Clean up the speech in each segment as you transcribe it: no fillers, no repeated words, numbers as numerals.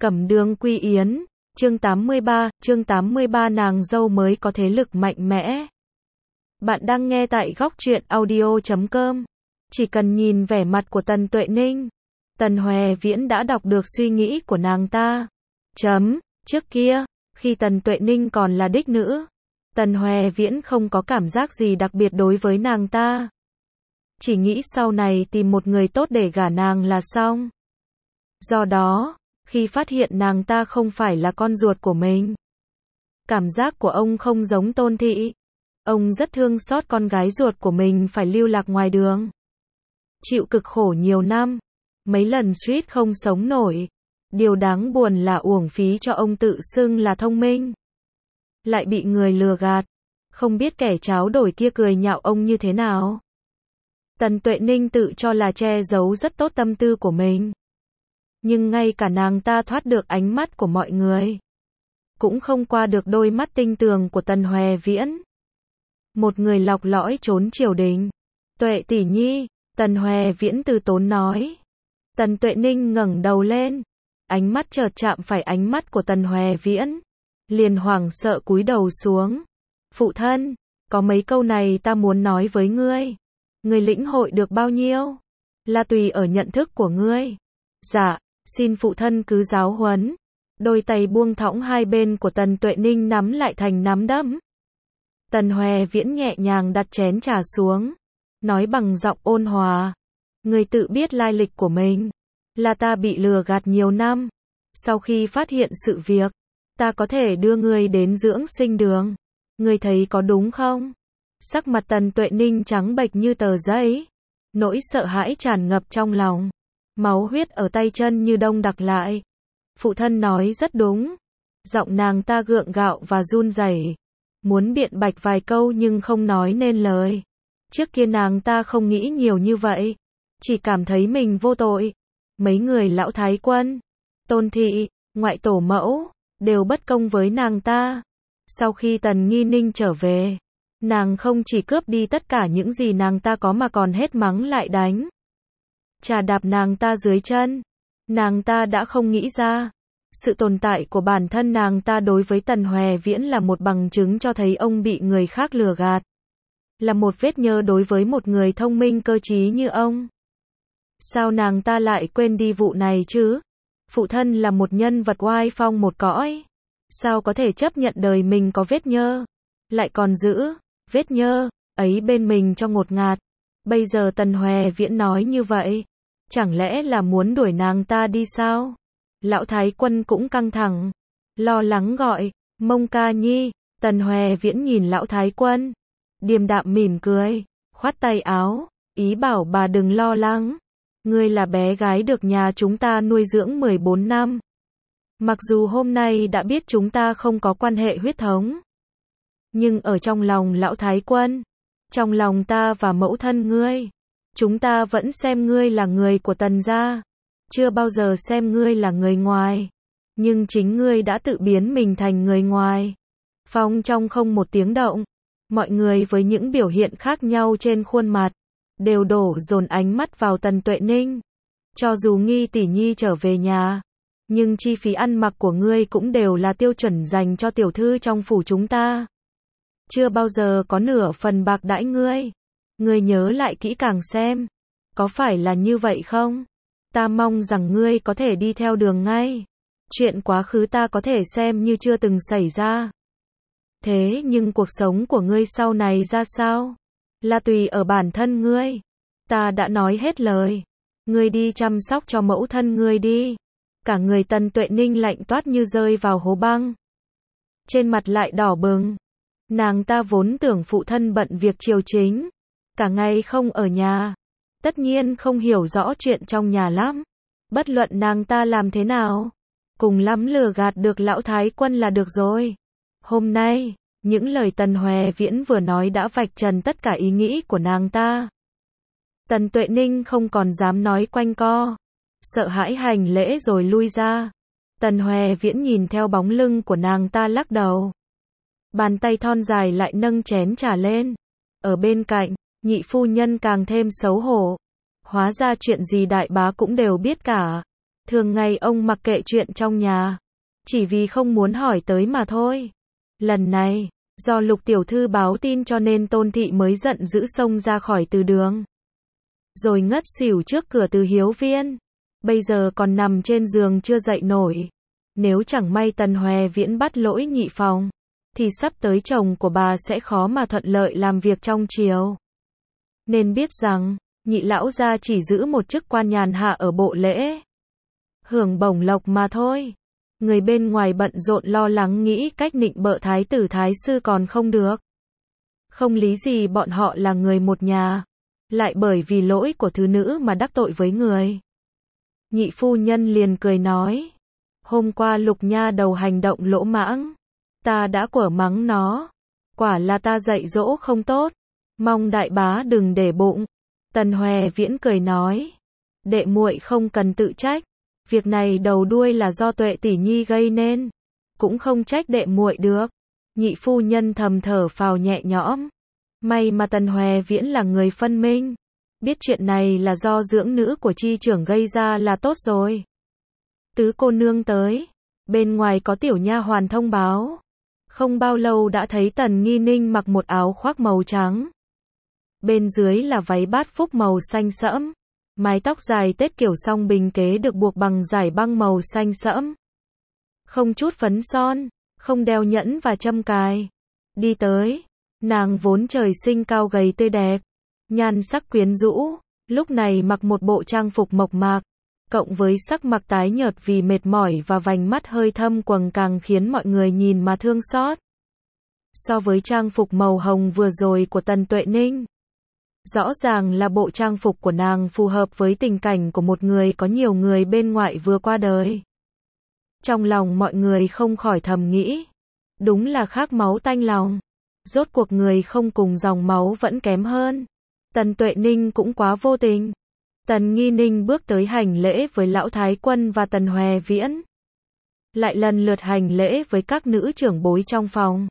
Cẩm Đường Quy Yến, chương 83 nàng dâu mới có thế lực mạnh mẽ. Bạn đang nghe tại Góc Truyện Audio.com. Chỉ cần nhìn vẻ mặt của Tần Tuệ Ninh, Tần Hoè Viễn đã đọc được suy nghĩ của nàng ta. Trước kia, khi Tần Tuệ Ninh còn là đích nữ, Tần Hoè Viễn không có cảm giác gì đặc biệt đối với nàng ta. Chỉ nghĩ sau này tìm một người tốt để gả nàng là xong. Do đó, khi phát hiện nàng ta không phải là con ruột của mình, cảm giác của ông không giống Tôn Thị. Ông rất thương xót con gái ruột của mình phải lưu lạc ngoài đường, chịu cực khổ nhiều năm, mấy lần suýt không sống nổi. Điều đáng buồn là uổng phí cho ông tự xưng là thông minh, lại bị người lừa gạt. Không biết kẻ tráo đổi kia cười nhạo ông như thế nào. Tần Tuệ Ninh tự cho là che giấu rất tốt tâm tư của mình, nhưng ngay cả nàng ta thoát được ánh mắt của mọi người, cũng không qua được đôi mắt tinh tường của Tần Hoè Viễn. Một người lọc lõi trốn triều đình. Tuệ tỷ nhi, Tần Hoè Viễn từ tốn nói. Tần Tuệ Ninh ngẩng đầu lên, ánh mắt chợt chạm phải ánh mắt của Tần Hoè Viễn, liền hoảng sợ cúi đầu xuống. Phụ thân, có mấy câu này ta muốn nói với ngươi. Ngươi lĩnh hội được bao nhiêu, là tùy ở nhận thức của ngươi. Dạ, xin phụ thân cứ giáo huấn. Đôi tay buông thõng hai bên của Tần Tuệ Ninh nắm lại thành nắm đấm. Tần Hoè Viễn nhẹ nhàng đặt chén trà xuống, nói bằng giọng ôn hòa. Ngươi tự biết lai lịch của mình, là ta bị lừa gạt nhiều năm. Sau khi phát hiện sự việc, ta có thể đưa ngươi đến dưỡng sinh đường. Ngươi thấy có đúng không? Sắc mặt Tần Tuệ Ninh trắng bệch như tờ giấy, nỗi sợ hãi tràn ngập trong lòng, máu huyết ở tay chân như đông đặc lại. Phụ thân nói rất đúng. Giọng nàng ta gượng gạo và run rẩy, muốn biện bạch vài câu nhưng không nói nên lời. Trước kia nàng ta không nghĩ nhiều như vậy, chỉ cảm thấy mình vô tội. Mấy người lão thái quân, Tôn Thị, ngoại tổ mẫu, đều bất công với nàng ta. Sau khi Tần Nghi Ninh trở về, nàng không chỉ cướp đi tất cả những gì nàng ta có mà còn hết mắng lại đánh, chà đạp nàng ta dưới chân. Nàng ta đã không nghĩ ra, sự tồn tại của bản thân nàng ta đối với Tần Hoè Viễn là một bằng chứng cho thấy ông bị người khác lừa gạt, là một vết nhơ đối với một người thông minh cơ trí như ông. Sao nàng ta lại quên đi vụ này chứ? Phụ thân là một nhân vật oai phong một cõi, sao có thể chấp nhận đời mình có vết nhơ, lại còn giữ vết nhơ ấy bên mình cho ngột ngạt. Bây giờ Tần Hoè Viễn nói như vậy, chẳng lẽ là muốn đuổi nàng ta đi sao? Lão thái quân cũng căng thẳng, lo lắng gọi, Mông ca nhi. Tần Hoè Viễn nhìn lão thái quân, điềm đạm mỉm cười, khoát tay áo, ý bảo bà đừng lo lắng. Ngươi là bé gái được nhà chúng ta nuôi dưỡng 14 năm. Mặc dù hôm nay đã biết chúng ta không có quan hệ huyết thống, nhưng ở trong lòng lão thái quân, trong lòng ta và mẫu thân ngươi, chúng ta vẫn xem ngươi là người của Tần gia, chưa bao giờ xem ngươi là người ngoài. Nhưng chính ngươi đã tự biến mình thành người ngoài. Phong trong không một tiếng động, mọi người với những biểu hiện khác nhau trên khuôn mặt, đều đổ dồn ánh mắt vào Tần Tuệ Ninh. Cho dù Nghi tỷ nhi trở về nhà, nhưng chi phí ăn mặc của ngươi cũng đều là tiêu chuẩn dành cho tiểu thư trong phủ chúng ta. Chưa bao giờ có nửa phần bạc đãi ngươi. Ngươi nhớ lại kỹ càng xem, có phải là như vậy không? Ta mong rằng ngươi có thể đi theo đường ngay. Chuyện quá khứ ta có thể xem như chưa từng xảy ra. Thế nhưng cuộc sống của ngươi sau này ra sao? Là tùy ở bản thân ngươi. Ta đã nói hết lời. Ngươi đi chăm sóc cho mẫu thân ngươi đi. Cả người Tần Tuệ Ninh lạnh toát như rơi vào hố băng, trên mặt lại đỏ bừng. Nàng ta vốn tưởng phụ thân bận việc triều chính, cả ngày không ở nhà, tất nhiên không hiểu rõ chuyện trong nhà lắm. Bất luận nàng ta làm thế nào, cùng lắm lừa gạt được lão thái quân là được rồi. Hôm nay, những lời Tần Hoè Viễn vừa nói đã vạch trần tất cả ý nghĩ của nàng ta. Tần Tuệ Ninh không còn dám nói quanh co, sợ hãi hành lễ rồi lui ra. Tần Hoè Viễn nhìn theo bóng lưng của nàng ta lắc đầu. Bàn tay thon dài lại nâng chén trà lên. Ở bên cạnh, nhị phu nhân càng thêm xấu hổ. Hóa ra chuyện gì đại bá cũng đều biết cả. Thường ngày ông mặc kệ chuyện trong nhà, chỉ vì không muốn hỏi tới mà thôi. Lần này, do Lục tiểu thư báo tin cho nên Tôn thị mới giận dữ xông ra khỏi từ đường. Rồi ngất xỉu trước cửa Từ Hiếu Viên. Bây giờ còn nằm trên giường chưa dậy nổi. Nếu chẳng may Tần Hoè Viễn bắt lỗi nhị phòng, thì sắp tới chồng của bà sẽ khó mà thuận lợi làm việc trong triều. Nên biết rằng, nhị lão gia chỉ giữ một chức quan nhàn hạ ở bộ lễ, hưởng bổng lộc mà thôi. Người bên ngoài bận rộn lo lắng nghĩ cách nịnh bợ thái tử thái sư còn không được. Không lý gì bọn họ là người một nhà, lại bởi vì lỗi của thứ nữ mà đắc tội với người. Nhị phu nhân liền cười nói, hôm qua Lục nha đầu hành động lỗ mãng, ta đã quở mắng nó, quả là ta dạy dỗ không tốt, mong đại bá đừng để bụng. Tần Hoè Viễn cười nói, đệ muội không cần tự trách, việc này đầu đuôi là do Tuệ tỷ nhi gây nên, cũng không trách đệ muội được. Nhị phu nhân thầm thở phào nhẹ nhõm, may mà Tần Hoè Viễn là người phân minh, biết chuyện này là do dưỡng nữ của chi trưởng gây ra là tốt rồi. Tứ cô nương tới, bên ngoài có tiểu nha hoàn thông báo, không bao lâu đã thấy Tần Nghi Ninh mặc một áo khoác màu trắng, bên dưới là váy bát phúc màu xanh sẫm, mái tóc dài tết kiểu song bình kế được buộc bằng dải băng màu xanh sẫm, không chút phấn son, không đeo nhẫn và châm cài. Đi tới, nàng vốn trời sinh cao gầy tươi đẹp, nhan sắc quyến rũ, lúc này mặc một bộ trang phục mộc mạc, cộng với sắc mặt tái nhợt vì mệt mỏi và vành mắt hơi thâm quầng càng khiến mọi người nhìn mà thương xót. So với trang phục màu hồng vừa rồi của Tần Tuệ Ninh, rõ ràng là bộ trang phục của nàng phù hợp với tình cảnh của một người có nhiều người bên ngoại vừa qua đời. Trong lòng mọi người không khỏi thầm nghĩ, đúng là khác máu tanh lòng. Rốt cuộc người không cùng dòng máu vẫn kém hơn. Tần Tuệ Ninh cũng quá vô tình. Tần Nghi Ninh bước tới hành lễ với lão thái quân và Tần Hoè Viễn, lại lần lượt hành lễ với các nữ trưởng bối trong phòng,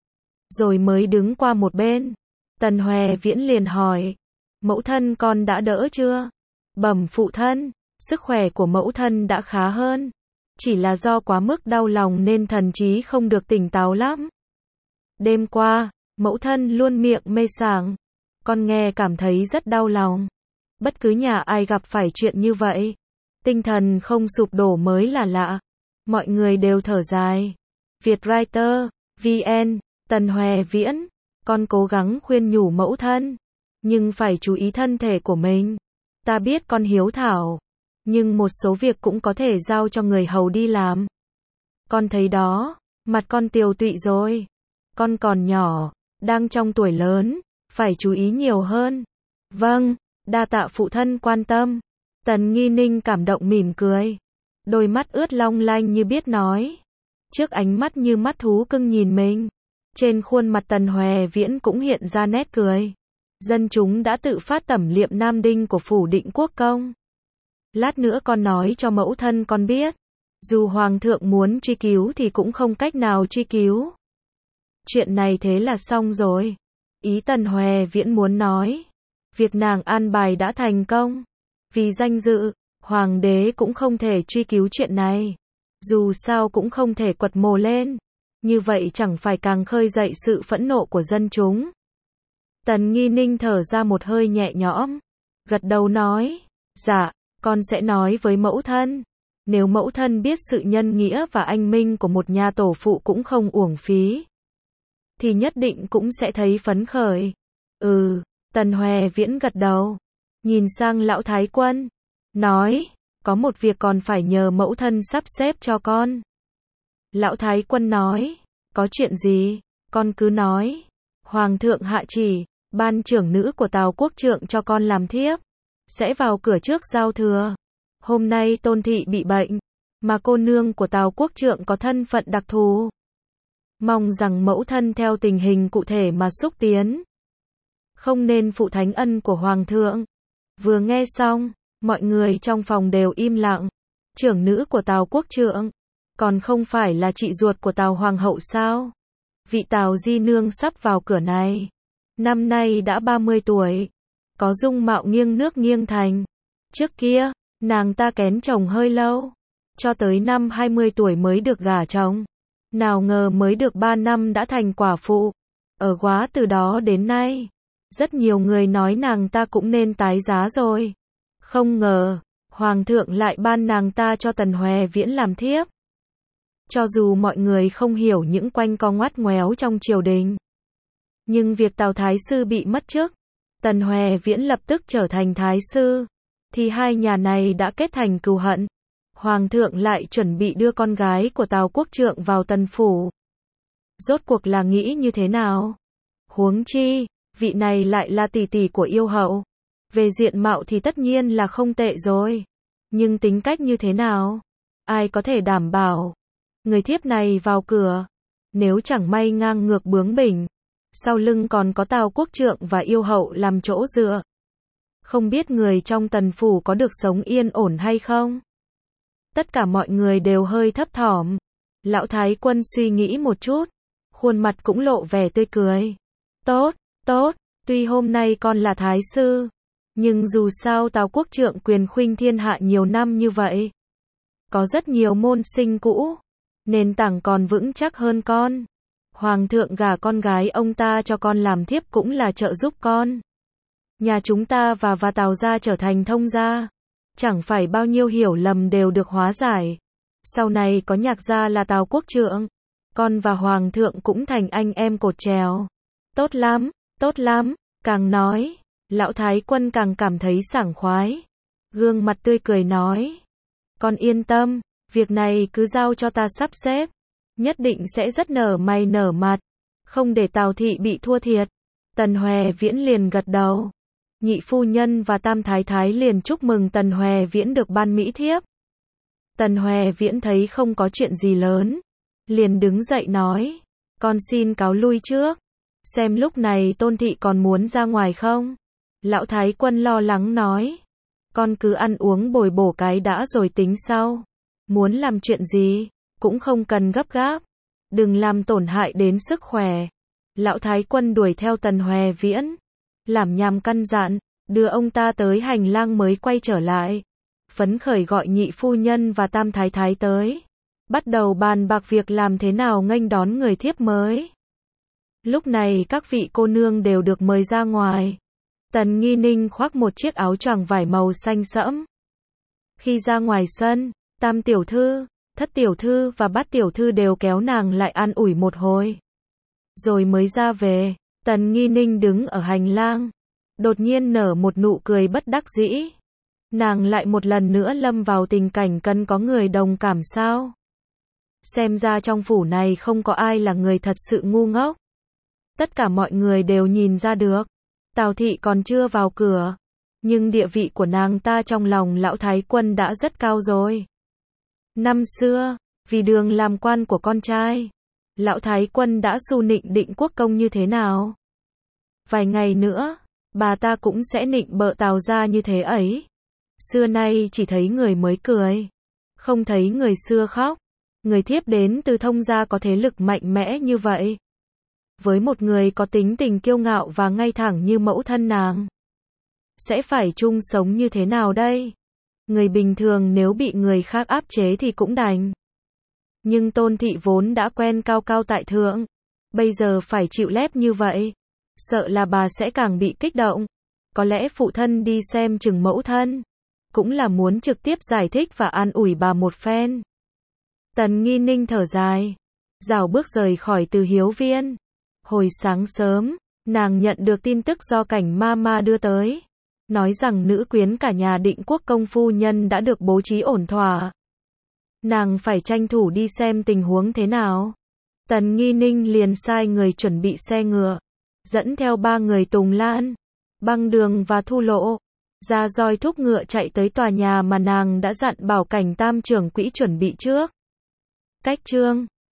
rồi mới đứng qua một bên. Tần Hoè Viễn liền hỏi, mẫu thân con đã đỡ chưa? Bẩm phụ thân, sức khỏe của mẫu thân đã khá hơn, chỉ là do quá mức đau lòng nên thần trí không được tỉnh táo lắm. Đêm qua, mẫu thân luôn miệng mê sảng, con nghe cảm thấy rất đau lòng. Bất cứ nhà ai gặp phải chuyện như vậy, tinh thần không sụp đổ mới là lạ. Mọi người đều thở dài. Vietwriter, VN, Tần Hoè Viễn, con cố gắng khuyên nhủ mẫu thân, nhưng phải chú ý thân thể của mình. Ta biết con hiếu thảo, nhưng một số việc cũng có thể giao cho người hầu đi làm. Con thấy đó, mặt con tiều tụy rồi. Con còn nhỏ, đang trong tuổi lớn, phải chú ý nhiều hơn. Vâng, đa tạ phụ thân quan tâm. Tần Nghi Ninh cảm động mỉm cười, đôi mắt ướt long lanh như biết nói. Trước ánh mắt như mắt thú cưng nhìn mình, trên khuôn mặt Tần Hoè Viễn cũng hiện ra nét cười. Dân chúng đã tự phát tẩm liệm Nam Đinh của phủ Định Quốc công. Lát nữa con nói cho mẫu thân con biết, dù hoàng thượng muốn truy cứu thì cũng không cách nào truy cứu. Chuyện này thế là xong rồi. Ý Tần Hoè Viễn muốn nói, việc nàng an bài đã thành công. Vì danh dự, hoàng đế cũng không thể truy cứu chuyện này. Dù sao cũng không thể quật mồ lên. Như vậy chẳng phải càng khơi dậy sự phẫn nộ của dân chúng. Tần Nghi Ninh thở ra một hơi nhẹ nhõm, gật đầu nói, dạ, con sẽ nói với mẫu thân. Nếu mẫu thân biết sự nhân nghĩa và anh minh của một nhà tổ phụ cũng không uổng phí, thì nhất định cũng sẽ thấy phấn khởi. Tần Hoè Viễn gật đầu, nhìn sang lão thái quân, nói, có một việc còn phải nhờ mẫu thân sắp xếp cho con. Lão thái quân nói, có chuyện gì, con cứ nói. Hoàng thượng hạ chỉ, ban trưởng nữ của Tào quốc trượng cho con làm thiếp, sẽ vào cửa trước giao thừa. Hôm nay Tôn thị bị bệnh, mà cô nương của Tào quốc trượng có thân phận đặc thù. Mong rằng mẫu thân theo tình hình cụ thể mà xúc tiến, không nên phụ thánh ân của hoàng thượng. Vừa nghe xong, mọi người trong phòng đều im lặng. Trưởng nữ của Tào quốc trượng, còn không phải là chị ruột của Tào hoàng hậu sao? Vị Tào di nương sắp vào cửa này, năm nay đã 30 tuổi, có dung mạo nghiêng nước nghiêng thành. Trước kia, Nàng ta kén chồng hơi lâu, cho tới năm 20 tuổi mới được gả chồng. Nào ngờ mới được 3 năm đã thành quả phụ. Ở quá từ đó đến nay, rất nhiều người nói nàng ta cũng nên tái giá rồi. Không ngờ, Hoàng thượng lại ban nàng ta cho Tần Hoè Viễn làm thiếp. Cho dù mọi người không hiểu những quanh co ngoắt ngoéo trong triều đình, nhưng việc Tào Thái Sư bị mất chức, Tần Hoè Viễn lập tức trở thành Thái Sư, thì hai nhà này đã kết thành cừu hận. Hoàng thượng lại chuẩn bị đưa con gái của Tào Quốc Trượng vào Tần phủ. Rốt cuộc là nghĩ như thế nào? Huống chi, vị này lại là tỷ tỷ của yêu hậu. Về diện mạo thì tất nhiên là không tệ rồi. Nhưng tính cách như thế nào? Ai có thể đảm bảo? Người thiếp này vào cửa, nếu chẳng may ngang ngược bướng bỉnh, sau lưng còn có Tào Quốc Trượng và yêu hậu làm chỗ dựa. Không biết người trong Tần phủ có được sống yên ổn hay không? Tất cả mọi người đều hơi thấp thỏm. Lão Thái Quân suy nghĩ một chút, khuôn mặt cũng lộ vẻ tươi cười. Tốt, tốt, tuy hôm nay con là Thái Sư, nhưng dù sao Tào Quốc Trượng quyền khuynh thiên hạ nhiều năm như vậy. Có rất nhiều môn sinh cũ, nền tảng còn vững chắc hơn con. Hoàng thượng gả con gái ông ta cho con làm thiếp cũng là trợ giúp con. Nhà chúng ta và Tào gia trở thành thông gia. Chẳng phải bao nhiêu hiểu lầm đều được hóa giải. Sau này có Nhạc gia là Tào Quốc Trượng, con và Hoàng thượng cũng thành anh em cột chèo. Tốt lắm, tốt lắm. Càng nói, Lão Thái Quân càng cảm thấy sảng khoái. Gương mặt tươi cười nói. Con yên tâm, việc này cứ giao cho ta sắp xếp. Nhất định sẽ rất nở mày nở mặt. Không để Tào thị bị thua thiệt. Tần Hoè Viễn liền gật đầu. Nhị phu nhân và Tam Thái Thái liền chúc mừng Tần Hoè Viễn được ban mỹ thiếp. Tần Hoè Viễn thấy không có chuyện gì lớn, liền đứng dậy nói, con xin cáo lui trước. Xem lúc này Tôn thị còn muốn ra ngoài không? Lão Thái Quân lo lắng nói, con cứ ăn uống bồi bổ cái đã rồi tính sau. Muốn làm chuyện gì, cũng không cần gấp gáp. Đừng làm tổn hại đến sức khỏe. Lão Thái Quân đuổi theo Tần Hoè Viễn, làm nhảm căn dặn, đưa ông ta tới hành lang mới quay trở lại. Phấn khởi gọi nhị phu nhân và Tam Thái Thái tới. Bắt đầu bàn bạc việc làm thế nào nghênh đón người thiếp mới. Lúc này các vị cô nương đều được mời ra ngoài. Tần Nghi Ninh khoác một chiếc áo choàng vải màu xanh sẫm. Khi ra ngoài sân, Tam tiểu thư, Thất tiểu thư và Bát tiểu thư đều kéo nàng lại an ủi một hồi. Rồi mới ra về. Tần Nghi Ninh đứng ở hành lang, đột nhiên nở một nụ cười bất đắc dĩ. Nàng lại một lần nữa lâm vào tình cảnh cần có người đồng cảm sao? Xem ra trong phủ này không có ai là người thật sự ngu ngốc. Tất cả mọi người đều nhìn ra được. Tào thị còn chưa vào cửa, nhưng địa vị của nàng ta trong lòng Lão Thái Quân đã rất cao rồi. Năm xưa, vì đường làm quan của con trai, Lão Thái Quân đã xu nịnh Định Quốc công như thế nào? Vài ngày nữa, bà ta cũng sẽ nịnh bợ Tào gia như thế ấy. Xưa nay chỉ thấy người mới cười, không thấy người xưa khóc. Người thiếp đến từ Thông gia có thế lực mạnh mẽ như vậy. Với một người có tính tình kiêu ngạo và ngay thẳng như mẫu thân nàng, sẽ phải chung sống như thế nào đây? Người bình thường nếu bị người khác áp chế thì cũng đành. Nhưng Tôn thị vốn đã quen cao cao tại thượng, bây giờ phải chịu lép như vậy, sợ là bà sẽ càng bị kích động. Có lẽ phụ thân đi xem chừng mẫu thân, cũng là muốn trực tiếp giải thích và an ủi bà một phen. Tần Nghi Ninh thở dài, rảo bước rời khỏi Từ Hiếu Viên. Hồi sáng sớm, nàng nhận được tin tức do Cảnh Mama đưa tới, nói rằng nữ quyến cả nhà Định Quốc công phu nhân đã được bố trí ổn thỏa. Nàng phải tranh thủ đi xem tình huống thế nào. Tần Nghi Ninh liền sai người chuẩn bị xe ngựa, dẫn theo 3 người Tùng Lan, Băng Đường và Thu Lộ, ra roi thúc ngựa chạy tới tòa nhà mà nàng đã dặn bảo Cảnh Tam trưởng quỹ chuẩn bị trước. Cách chương